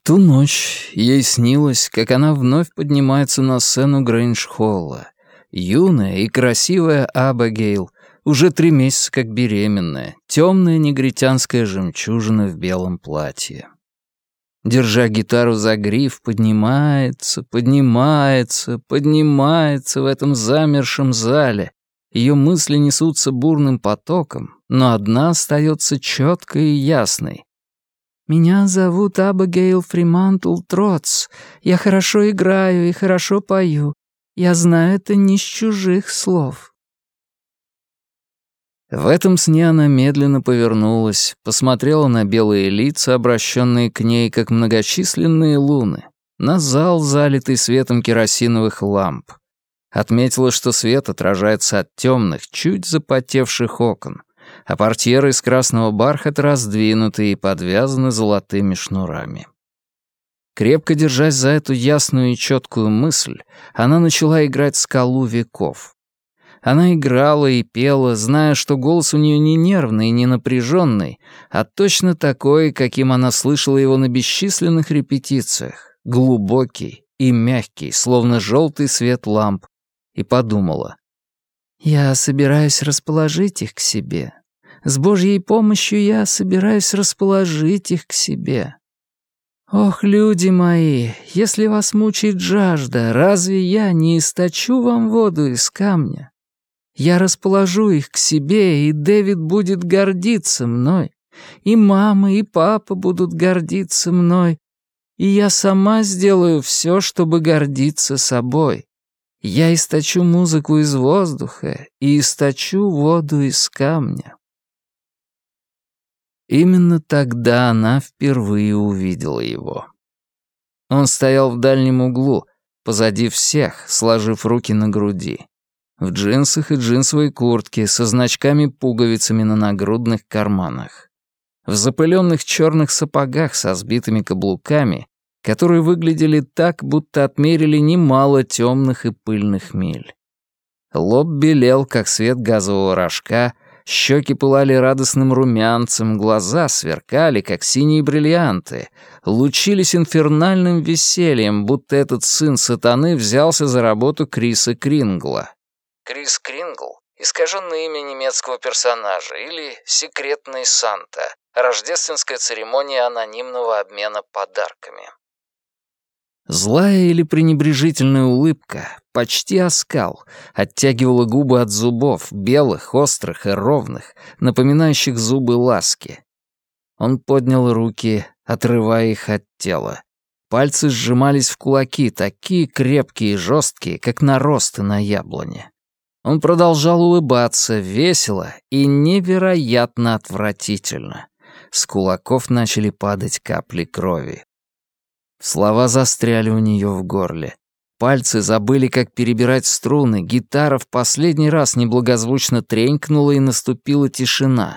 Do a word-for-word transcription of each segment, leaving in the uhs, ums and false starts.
ту ночь ей снилось, как она вновь поднимается на сцену Грэндж-холла. Юная и красивая Абигейл, уже три месяца как беременная, темная негритянская жемчужина в белом платье. Держа гитару за гриф, поднимается, поднимается, поднимается в этом замершем зале. Ее мысли несутся бурным потоком, но одна остается четкой и ясной. «Меня зовут Абигейл Фримантл Тротс. Я хорошо играю и хорошо пою. Я знаю это не с чужих слов». В этом сне она медленно повернулась, посмотрела на белые лица, обращенные к ней, как многочисленные луны, на зал, залитый светом керосиновых ламп. Отметила, что свет отражается от темных, чуть запотевших окон, а портьеры из красного бархата раздвинуты и подвязаны золотыми шнурами. Крепко держась за эту ясную и четкую мысль, она начала играть «Скалу веков». Она играла и пела, зная, что голос у нее не нервный и не напряженный, а точно такой, каким она слышала его на бесчисленных репетициях, глубокий и мягкий, словно желтый свет ламп, и подумала: «Я собираюсь расположить их к себе. С Божьей помощью я собираюсь расположить их к себе. Ох, люди мои, если вас мучает жажда, разве я не источу вам воду из камня? Я расположу их к себе, и Дэвид будет гордиться мной, и мама, и папа будут гордиться мной, и я сама сделаю все, чтобы гордиться собой. Я источу музыку из воздуха и источу воду из камня». Именно тогда она впервые увидела его. Он стоял в дальнем углу, позади всех, сложив руки на груди, в джинсах и джинсовой куртке со значками-пуговицами на нагрудных карманах, в запыленных черных сапогах со сбитыми каблуками, которые выглядели так, будто отмерили немало темных и пыльных миль. Лоб белел, как свет газового рожка, щеки пылали радостным румянцем, глаза сверкали, как синие бриллианты, лучились инфернальным весельем, будто этот сын сатаны взялся за работу Криса Крингла. Крис Крингл — искаженное имя немецкого персонажа, или «Секретный Санта», рождественская церемония анонимного обмена подарками. Злая или пренебрежительная улыбка, почти оскал, оттягивала губы от зубов, белых, острых и ровных, напоминающих зубы ласки. Он поднял руки, отрывая их от тела. Пальцы сжимались в кулаки, такие крепкие и жесткие, как наросты на яблоне. Он продолжал улыбаться, весело и невероятно отвратительно. С кулаков начали падать капли крови. Слова застряли у нее в горле. Пальцы забыли, как перебирать струны, гитара в последний раз неблагозвучно тренькнула, и наступила тишина.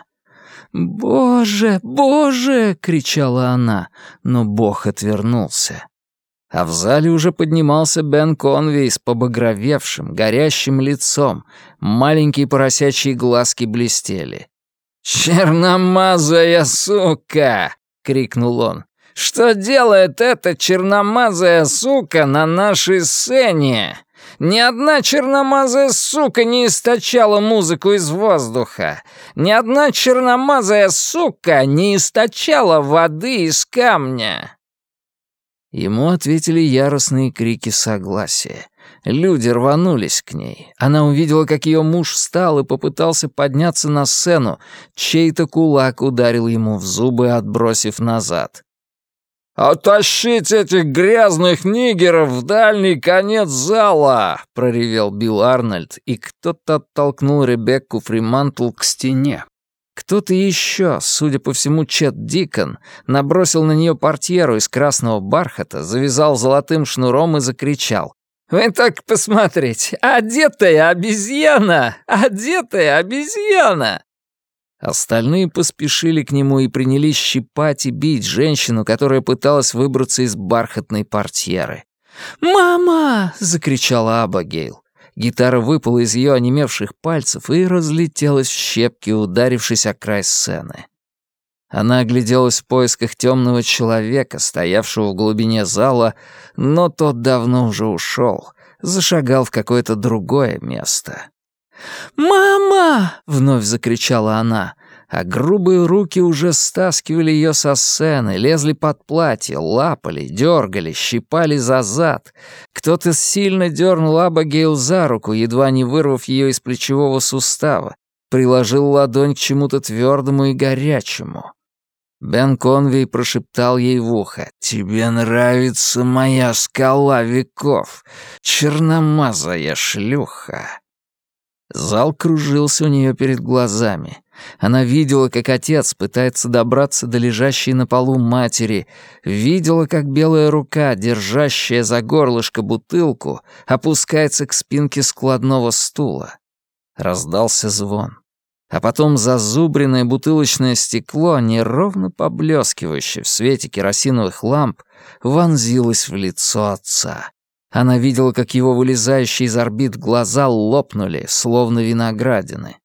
«Боже, Боже!» — кричала она, но Бог отвернулся. А в зале уже поднимался Бен Конвей с побагровевшим, горящим лицом. Маленькие поросячьи глазки блестели. «Черномазая сука!» — крикнул он. «Что делает эта черномазая сука на нашей сцене? Ни одна черномазая сука не источала музыку из воздуха. Ни одна черномазая сука не источала воды из камня». Ему ответили яростные крики согласия. Люди рванулись к ней. Она увидела, как ее муж встал и попытался подняться на сцену. Чей-то кулак ударил ему в зубы, отбросив назад. «Оттащите этих грязных нигеров в дальний конец зала!» — проревел Билл Арнольд, и кто-то оттолкнул Ребекку Фримантл к стене. Кто-то еще, судя по всему, Чет Дикон, набросил на нее портьеру из красного бархата, завязал золотым шнуром и закричал: «Вы так посмотрите! Одетая обезьяна! Одетая обезьяна!» Остальные поспешили к нему и принялись щипать и бить женщину, которая пыталась выбраться из бархатной портьеры. «Мама!» — закричала Абигейл. Гитара выпала из ее онемевших пальцев и разлетелась в щепки, ударившись о край сцены. Она огляделась в поисках темного человека, стоявшего в глубине зала, но тот давно уже ушел, зашагал в какое-то другое место. «Мама!» — вновь закричала она, а грубые руки уже стаскивали ее со сцены, лезли под платье, лапали, дергали, щипали за зад. Кто-то сильно дернул Абигейл за руку, едва не вырвав ее из плечевого сустава, приложил ладонь к чему-то твердому и горячему. Бен Конвей прошептал ей в ухо: «Тебе нравится моя скала веков, черномазая шлюха». Зал кружился у нее перед глазами. Она видела, как отец пытается добраться до лежащей на полу матери, видела, как белая рука, держащая за горлышко бутылку, опускается к спинке складного стула. Раздался звон. А потом зазубренное бутылочное стекло, неровно поблескивающее в свете керосиновых ламп, вонзилось в лицо отца. Она видела, как его вылезающие из орбит глаза лопнули, словно виноградины.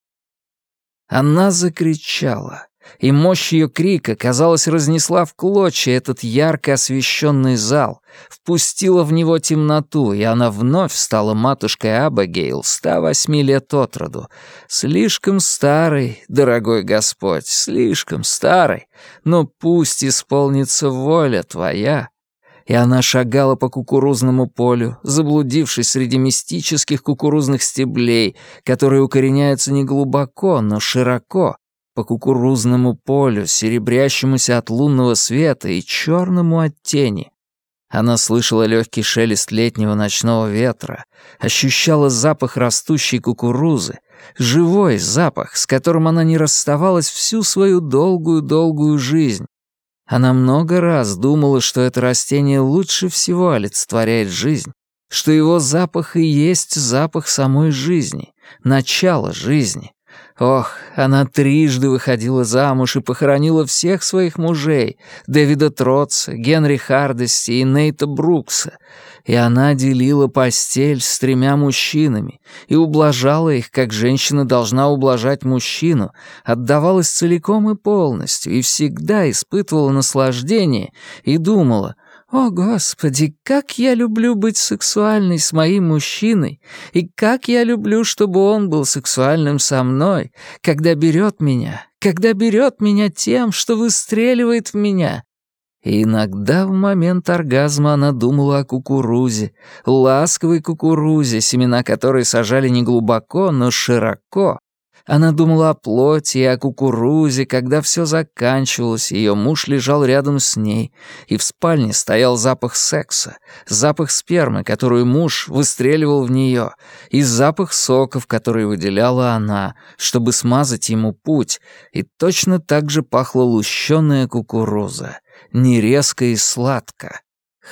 Она закричала, и мощь ее крика, казалось, разнесла в клочья этот ярко освещенный зал, впустила в него темноту, и она вновь стала матушкой Абигейл ста восьми лет от роду. Слишком старой, дорогой Господь, слишком старой, но пусть исполнится воля Твоя. И она шагала по кукурузному полю, заблудившись среди мистических кукурузных стеблей, которые укореняются не глубоко, но широко, по кукурузному полю, серебрящемуся от лунного света и черному от тени. Она слышала легкий шелест летнего ночного ветра, ощущала запах растущей кукурузы, живой запах, с которым она не расставалась всю свою долгую-долгую жизнь. Она много раз думала, что это растение лучше всего олицетворяет жизнь, что его запах и есть запах самой жизни, начало жизни. Ох, она трижды выходила замуж и похоронила всех своих мужей, Дэвида Тротса, Генри Хардести и Нейта Брукса, и она делила постель с тремя мужчинами и ублажала их, как женщина должна ублажать мужчину, отдавалась целиком и полностью и всегда испытывала наслаждение и думала: «О, Господи, как я люблю быть сексуальной с моим мужчиной, и как я люблю, чтобы он был сексуальным со мной, когда берет меня, когда берет меня тем, что выстреливает в меня». И иногда в момент оргазма она думала о кукурузе, ласковой кукурузе, семена которой сажали не глубоко, но широко. Она думала о плоти и о кукурузе, когда все заканчивалось, ее муж лежал рядом с ней, и в спальне стоял запах секса, запах спермы, которую муж выстреливал в нее, и запах соков, которые выделяла она, чтобы смазать ему путь, и точно так же пахла лущеная кукуруза, не резко и сладко,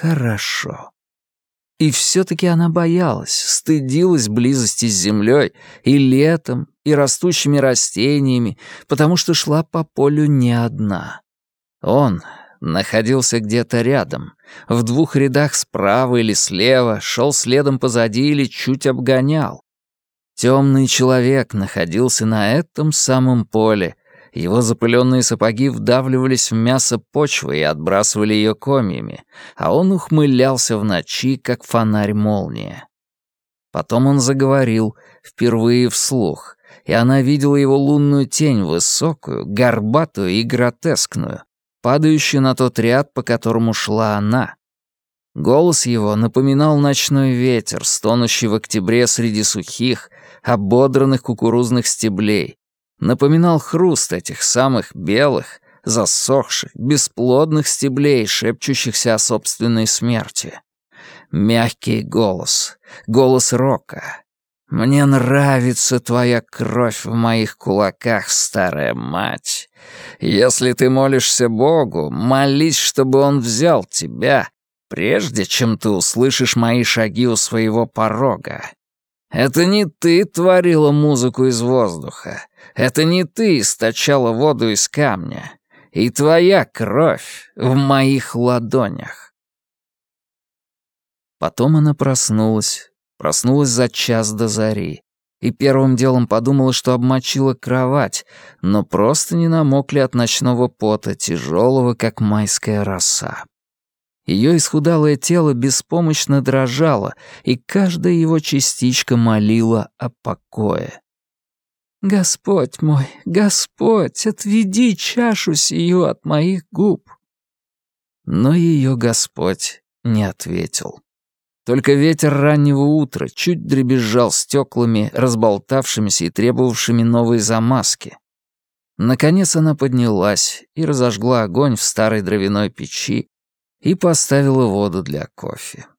хорошо. И все-таки она боялась, стыдилась близости с землей и летом, и растущими растениями, потому что шла по полю не одна. Он находился где-то рядом, в двух рядах справа или слева, шел следом позади или чуть обгонял. Темный человек находился на этом самом поле. Его запыленные сапоги вдавливались в мясо почвы и отбрасывали ее комьями, а он ухмылялся в ночи, как фонарь-молния. Потом он заговорил, впервые вслух, и она видела его лунную тень, высокую, горбатую и гротескную, падающую на тот ряд, по которому шла она. Голос его напоминал ночной ветер, стонущий в октябре среди сухих, ободранных кукурузных стеблей, напоминал хруст этих самых белых, засохших, бесплодных стеблей, шепчущихся о собственной смерти. Мягкий голос, голос рока. «Мне нравится твоя кровь в моих кулаках, старая мать. Если ты молишься Богу, молись, чтобы он взял тебя, прежде чем ты услышишь мои шаги у своего порога. Это не ты творила музыку из воздуха, это не ты источала воду из камня, и твоя кровь в моих ладонях». Потом она проснулась, проснулась за час до зари. и первым делом подумала, что обмочила кровать, но просто не намокли от ночного пота, тяжелого, как майская роса. Ее исхудалое тело беспомощно дрожало, и каждая его частичка молила о покое. «Господь мой, Господь, отведи чашу сию от моих губ!» Но ее Господь не ответил. Только ветер раннего утра чуть дребезжал стеклами, разболтавшимися и требовавшими новой замазки. Наконец она поднялась и разожгла огонь в старой дровяной печи и поставила воду для кофе.